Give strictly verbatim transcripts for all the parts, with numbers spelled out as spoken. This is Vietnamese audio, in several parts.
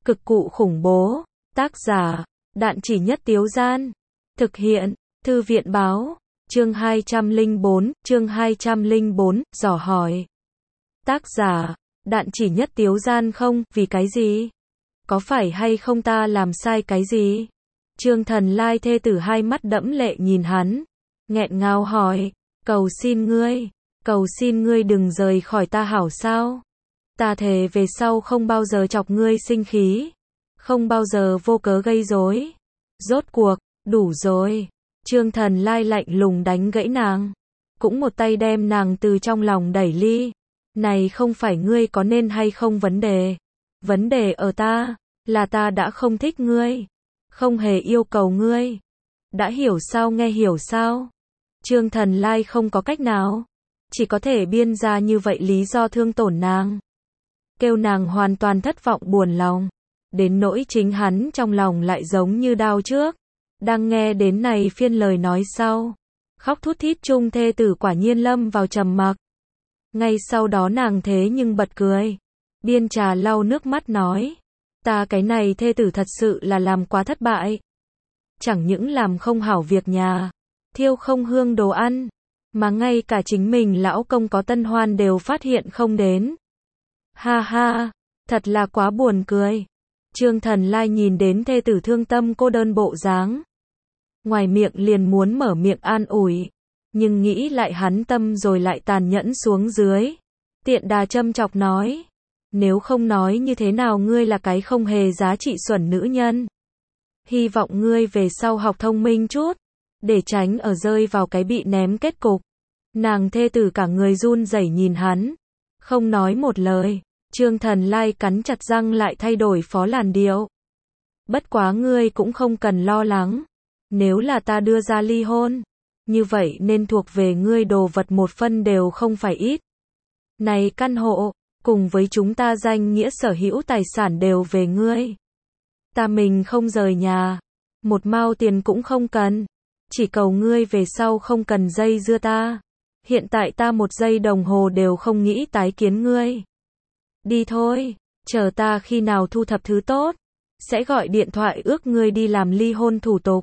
Cực cụ khủng bố. Tác giả, Đạn Chỉ Nhất Tiếu Gian. Thực hiện, Thư viện báo. Chương hai trăm lẻ bốn, chương hai trăm lẻ bốn, dò hỏi. Tác giả, Đạn Chỉ Nhất Tiếu Gian. Không, vì cái gì? Có phải hay không ta làm sai cái gì? Trương Thần Lai thê tử hai mắt đẫm lệ nhìn hắn, nghẹn ngào hỏi, cầu xin ngươi, cầu xin ngươi đừng rời khỏi ta hảo sao? Ta thề về sau không bao giờ chọc ngươi sinh khí, không bao giờ vô cớ gây rối. Rốt cuộc, đủ rồi. Trương Thần Lai lạnh lùng đánh gãy nàng, cũng một tay đem nàng từ trong lòng đẩy ly. Này không phải ngươi có nên hay không vấn đề. Vấn đề ở ta, là ta đã không thích ngươi, không hề yêu cầu ngươi. Đã hiểu sao, nghe hiểu sao? Trương Thần Lai không có cách nào, chỉ có thể biên ra như vậy lý do thương tổn nàng, kêu nàng hoàn toàn thất vọng buồn lòng, đến nỗi chính hắn trong lòng lại giống như đau trước. Đang nghe đến này phiên lời nói sau, khóc thút thít chung thê tử quả nhiên lâm vào trầm mặc. Ngay sau đó nàng thế nhưng bật cười, biên trà lau nước mắt nói, ta cái này thê tử thật sự là làm quá thất bại. Chẳng những làm không hảo việc nhà, thiêu không hương đồ ăn, mà ngay cả chính mình lão công có tân hoan đều phát hiện không đến. Ha ha, thật là quá buồn cười. Trương Thần Lai nhìn đến thê tử thương tâm cô đơn bộ dáng, ngoài miệng liền muốn mở miệng an ủi, nhưng nghĩ lại hắn tâm rồi lại tàn nhẫn xuống dưới. Tiện đà châm chọc nói, nếu không nói như thế nào ngươi là cái không hề giá trị xuẩn nữ nhân. Hy vọng ngươi về sau học thông minh chút, để tránh ở rơi vào cái bị ném kết cục. Nàng thê tử cả người run rẩy nhìn hắn, không nói một lời. Trương Thần Lai cắn chặt răng lại thay đổi phó làn điệu. Bất quá ngươi cũng không cần lo lắng, nếu là ta đưa ra ly hôn, như vậy nên thuộc về ngươi đồ vật một phân đều không phải ít. Này căn hộ, cùng với chúng ta danh nghĩa sở hữu tài sản đều về ngươi. Ta mình không rời nhà, một mao tiền cũng không cần, chỉ cầu ngươi về sau không cần dây dưa ta. Hiện tại ta một giây đồng hồ đều không nghĩ tái kiến ngươi. Đi thôi, chờ ta khi nào thu thập thứ tốt, sẽ gọi điện thoại ước ngươi đi làm ly hôn thủ tục.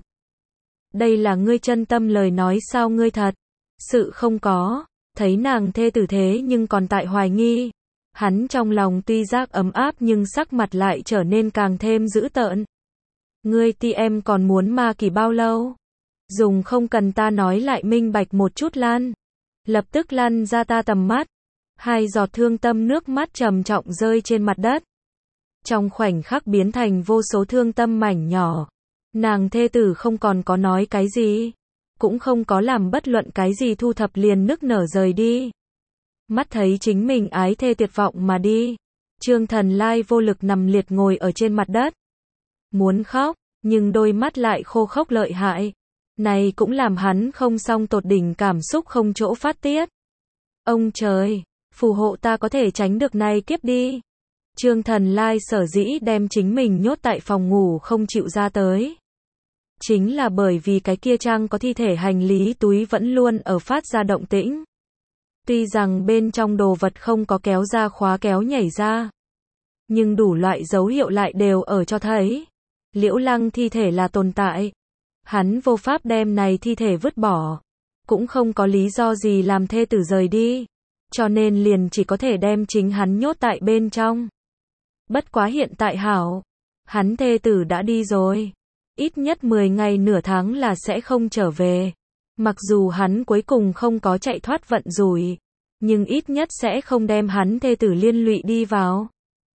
Đây là ngươi chân tâm lời nói sao? Ngươi thật sự không có thấy nàng thê tử thế nhưng còn tại hoài nghi. Hắn trong lòng tuy giác ấm áp nhưng sắc mặt lại trở nên càng thêm dữ tợn. Ngươi ti em còn muốn ma kỳ bao lâu? Dùng không cần ta nói lại minh bạch một chút lan. Lập tức lăn ra ta tầm mắt. Hai giọt thương tâm nước mắt trầm trọng rơi trên mặt đất, trong khoảnh khắc biến thành vô số thương tâm mảnh nhỏ. Nàng thê tử không còn có nói cái gì, cũng không có làm bất luận cái gì, thu thập liền nức nở rời đi. Mắt thấy chính mình ái thê tuyệt vọng mà đi, Trương Thần Lai vô lực nằm liệt ngồi ở trên mặt đất, muốn khóc, nhưng đôi mắt lại khô khốc lợi hại. Này cũng làm hắn không xong tột đỉnh cảm xúc không chỗ phát tiết. Ông trời, phù hộ ta có thể tránh được này kiếp đi. Trương Thần Lai sở dĩ đem chính mình nhốt tại phòng ngủ không chịu ra tới, chính là bởi vì cái kia trang có thi thể hành lý túi vẫn luôn ở phát ra động tĩnh. Tuy rằng bên trong đồ vật không có kéo ra khóa kéo nhảy ra, nhưng đủ loại dấu hiệu lại đều ở cho thấy Liễu Lăng thi thể là tồn tại. Hắn vô pháp đem này thi thể vứt bỏ, cũng không có lý do gì làm thê tử rời đi, cho nên liền chỉ có thể đem chính hắn nhốt tại bên trong. Bất quá hiện tại hảo, hắn thê tử đã đi rồi, ít nhất mười ngày nửa tháng là sẽ không trở về. Mặc dù hắn cuối cùng không có chạy thoát vận rủi, nhưng ít nhất sẽ không đem hắn thê tử liên lụy đi vào.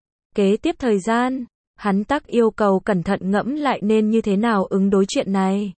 Kế tiếp thời gian, hắn tắc yêu cầu cẩn thận ngẫm lại nên như thế nào ứng đối chuyện này.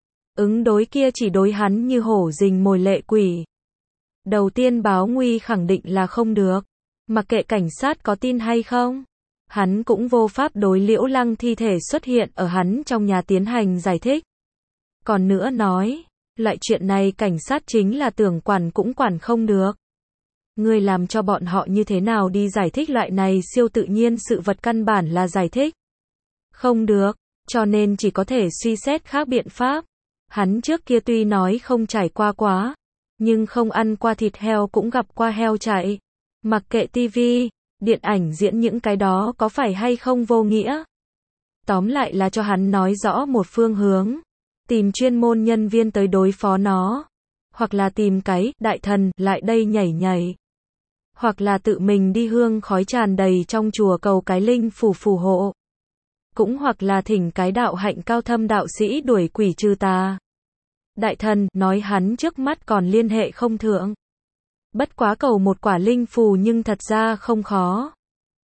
Ứng đối kia chỉ đối hắn như hổ rình mồi lệ quỷ. Đầu tiên báo nguy khẳng định là không được, mặc kệ cảnh sát có tin hay không, hắn cũng vô pháp đối Liễu Lăng thi thể xuất hiện ở hắn trong nhà tiến hành giải thích. Còn nữa nói, loại chuyện này cảnh sát chính là tưởng quản cũng quản không được. Ngươi làm cho bọn họ như thế nào đi giải thích loại này siêu tự nhiên sự vật, căn bản là giải thích không được, cho nên chỉ có thể suy xét khác biện pháp. Hắn trước kia tuy nói không trải qua quá, nhưng không ăn qua thịt heo cũng gặp qua heo chạy. Mặc kệ tivi, Điện ảnh diễn những cái đó có phải hay không vô nghĩa? Tóm lại là cho hắn nói rõ một phương hướng. Tìm chuyên môn nhân viên tới đối phó nó. Hoặc là tìm cái đại thần lại đây nhảy nhảy. Hoặc là tự mình đi hương khói tràn đầy trong chùa cầu cái linh phù phù hộ. Cũng hoặc là thỉnh cái đạo hạnh cao thâm đạo sĩ đuổi quỷ trừ tà. Đại thần nói hắn trước mắt còn liên hệ không thượng. Bất quá cầu một quả linh phù nhưng thật ra không khó.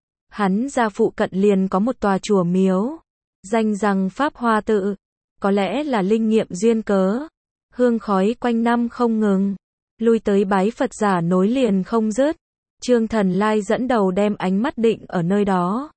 Hắn ra phụ cận liền có một tòa chùa miếu. Danh rằng Pháp Hoa Tự. Có lẽ là linh nghiệm duyên cớ. Hương khói quanh năm không ngừng. Lui tới bái Phật giả nối liền không dứt. Trương Thần Lai dẫn đầu đem ánh mắt định ở nơi đó.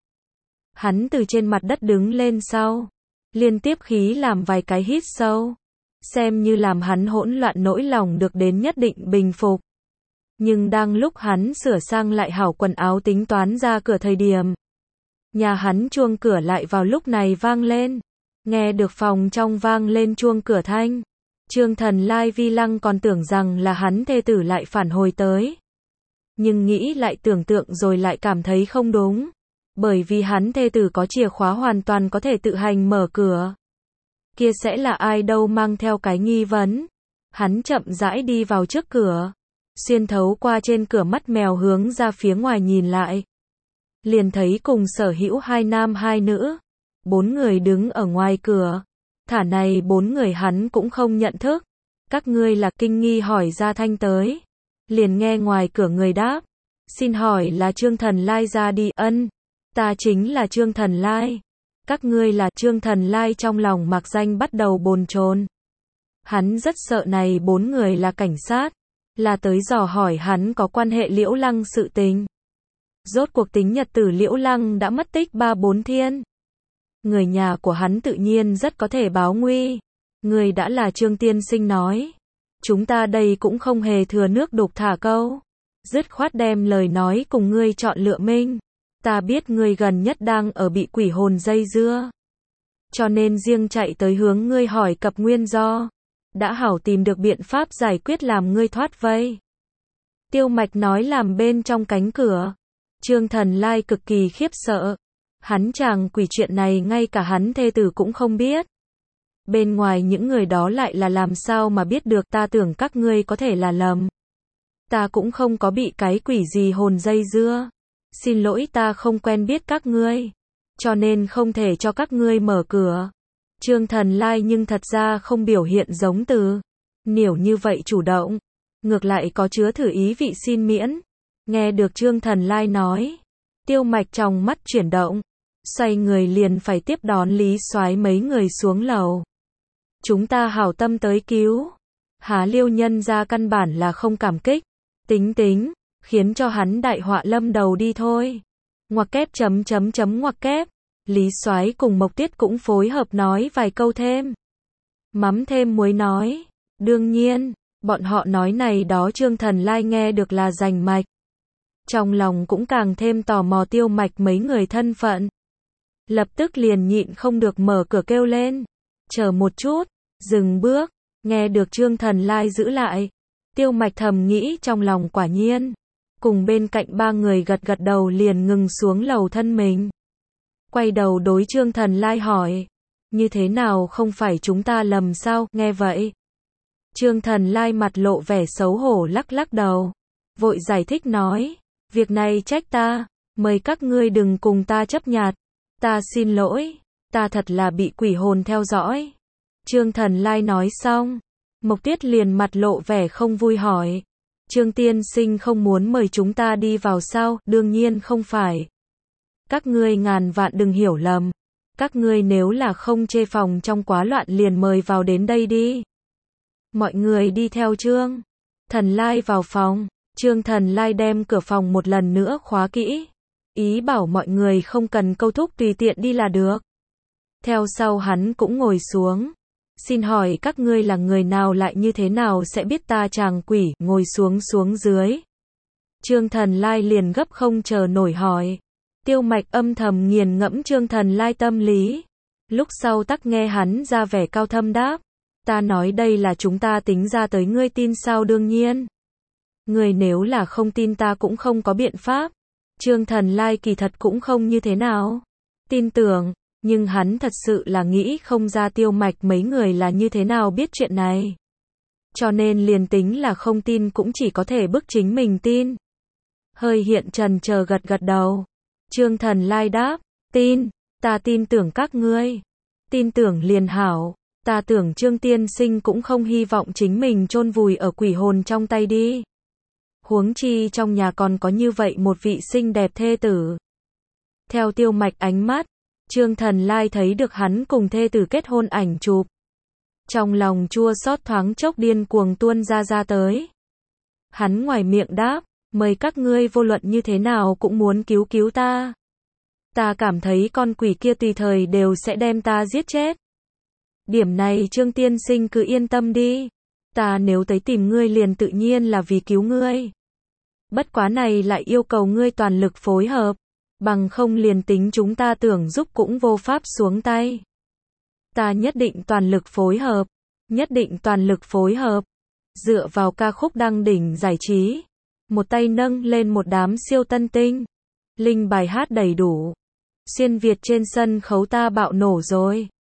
Hắn từ trên mặt đất đứng lên sau. Liên tiếp khí làm vài cái hít sâu. Xem như làm hắn hỗn loạn nỗi lòng được đến nhất định bình phục. Nhưng đang lúc hắn sửa sang lại hảo quần áo tính toán ra cửa thời điểm. Nhà hắn chuông cửa lại vào lúc này vang lên. Nghe được phòng trong vang lên chuông cửa thanh. Trương Thần Lai vi lăng còn tưởng rằng là hắn thê tử lại phản hồi tới. Nhưng nghĩ lại tưởng tượng rồi lại cảm thấy không đúng. Bởi vì hắn thê tử có chìa khóa hoàn toàn có thể tự hành mở cửa. Kia sẽ là ai đâu mang theo cái nghi vấn. Hắn chậm rãi đi vào trước cửa. Xuyên thấu qua trên cửa mắt mèo hướng ra phía ngoài nhìn lại. Liền thấy cùng sở hữu hai nam hai nữ. Bốn người đứng ở ngoài cửa. Thả này bốn người hắn cũng không nhận thức. Các ngươi là kinh nghi hỏi ra thanh tới. Liền nghe ngoài cửa người đáp. Xin hỏi là Trương Thần Lai ra đi. Ân. Ta chính là Trương Thần Lai. Các ngươi là Trương Thần Lai trong lòng mạc danh bắt đầu bồn chồn. Hắn rất sợ này bốn người là cảnh sát. Là tới dò hỏi hắn có quan hệ Liễu Lăng sự tình. Rốt cuộc tính nhật tử Liễu Lăng đã mất tích ba bốn thiên. Người nhà của hắn tự nhiên rất có thể báo nguy. Người đã là Trương tiên sinh nói. Chúng ta đây cũng không hề thừa nước đục thả câu. Dứt khoát đem lời nói cùng ngươi chọn lựa minh. Ta biết ngươi gần nhất đang ở bị quỷ hồn dây dưa. Cho nên riêng chạy tới hướng ngươi hỏi cập nguyên do. Đã hảo tìm được biện pháp giải quyết làm ngươi thoát vây. Tiêu Mạch nói làm bên trong cánh cửa. Trương Thần Lai cực kỳ khiếp sợ. Hắn chàng quỷ chuyện này ngay cả hắn thê tử cũng không biết. Bên ngoài những người đó lại là làm sao mà biết được, ta tưởng các ngươi có thể là lầm. Ta cũng không có bị cái quỷ gì hồn dây dưa. Xin lỗi, ta không quen biết các ngươi. Cho nên không thể cho các ngươi mở cửa. Trương Thần Lai nhưng thật ra không biểu hiện giống từ Niểu như vậy chủ động. Ngược lại có chứa thử ý vị xin miễn. Nghe được Trương Thần Lai nói. Tiêu Mạch trong mắt chuyển động. Xoay người liền phải tiếp đón Lý Soái mấy người xuống lầu. Chúng ta hảo tâm tới cứu. Há Liêu nhân ra căn bản là không cảm kích. Tính tính. Khiến cho hắn đại họa lâm đầu đi thôi. Ngoặc kép chấm chấm chấm ngoặc kép. Lý Soái cùng Mộc Tiết cũng phối hợp nói vài câu thêm. Mắm thêm muối nói. Đương nhiên, bọn họ nói này đó Trương Thần Lai nghe được là rành mạch. Trong lòng cũng càng thêm tò mò Tiêu Mạch mấy người thân phận. Lập tức liền nhịn không được mở cửa kêu lên. Chờ một chút, dừng bước, nghe được Trương Thần Lai giữ lại. Tiêu Mạch thầm nghĩ trong lòng quả nhiên. Cùng bên cạnh ba người gật gật đầu liền ngừng xuống lầu thân mình. Quay đầu đối Trương Thần Lai hỏi. Như thế nào, không phải chúng ta lầm sao? Nghe vậy. Trương Thần Lai mặt lộ vẻ xấu hổ lắc lắc đầu. Vội giải thích nói. Việc này trách ta. Mời các ngươi đừng cùng ta chấp nhặt. Ta xin lỗi. Ta thật là bị quỷ hồn theo dõi. Trương Thần Lai nói xong. Mộc Tiết liền mặt lộ vẻ không vui hỏi. Trương tiên sinh không muốn mời chúng ta đi vào sao? Đương nhiên không phải. Các ngươi ngàn vạn đừng hiểu lầm. Các ngươi nếu là không chê phòng trong quá loạn liền mời vào đến đây đi. Mọi người đi theo Trương Thần Lai vào phòng. Trương Thần Lai đem cửa phòng một lần nữa khóa kỹ. Ý bảo mọi người không cần câu thúc, tùy tiện đi là được. Theo sau hắn cũng ngồi xuống. Xin hỏi các ngươi là người nào, lại như thế nào sẽ biết ta chàng quỷ? Ngồi xuống xuống dưới. Trương Thần Lai liền gấp không chờ nổi hỏi. Tiêu Mạch âm thầm nghiền ngẫm Trương Thần Lai tâm lý. Lúc sau tắc nghe hắn ra vẻ cao thâm đáp. Ta nói đây là chúng ta tính ra tới, ngươi tin sao? Đương nhiên. Ngươi nếu là không tin ta cũng không có biện pháp. Trương Thần Lai kỳ thật cũng không như thế nào tin tưởng, nhưng hắn thật sự là nghĩ không ra Tiêu Mạch mấy người là như thế nào biết chuyện này. Cho nên liền tính là không tin cũng chỉ có thể bức chính mình tin. Hơi hiện trần chờ gật gật đầu. Trương Thần Lai đáp, tin, ta tin tưởng các ngươi. Tin tưởng liền hảo, ta tưởng Trương tiên sinh cũng không hy vọng chính mình chôn vùi ở quỷ hồn trong tay đi. Huống chi trong nhà còn có như vậy một vị xinh đẹp thê tử. Theo Tiêu Mạch ánh mắt, Trương Thần Lai thấy được hắn cùng thê tử kết hôn ảnh chụp. Trong lòng chua xót thoáng chốc điên cuồng tuôn ra ra tới. Hắn ngoài miệng đáp, mời các ngươi vô luận như thế nào cũng muốn cứu cứu ta. Ta cảm thấy con quỷ kia tùy thời đều sẽ đem ta giết chết. Điểm này Trương tiên sinh cứ yên tâm đi. Ta nếu tới tìm ngươi liền tự nhiên là vì cứu ngươi. Bất quá này lại yêu cầu ngươi toàn lực phối hợp. Bằng không liền tính chúng ta tưởng giúp cũng vô pháp xuống tay. Ta nhất định toàn lực phối hợp. Nhất định toàn lực phối hợp. Dựa vào ca khúc đăng đỉnh giải trí. Một tay nâng lên một đám siêu tân tinh. Linh bài hát đầy đủ. Xuyên Việt trên sân khấu ta bạo nổ rồi.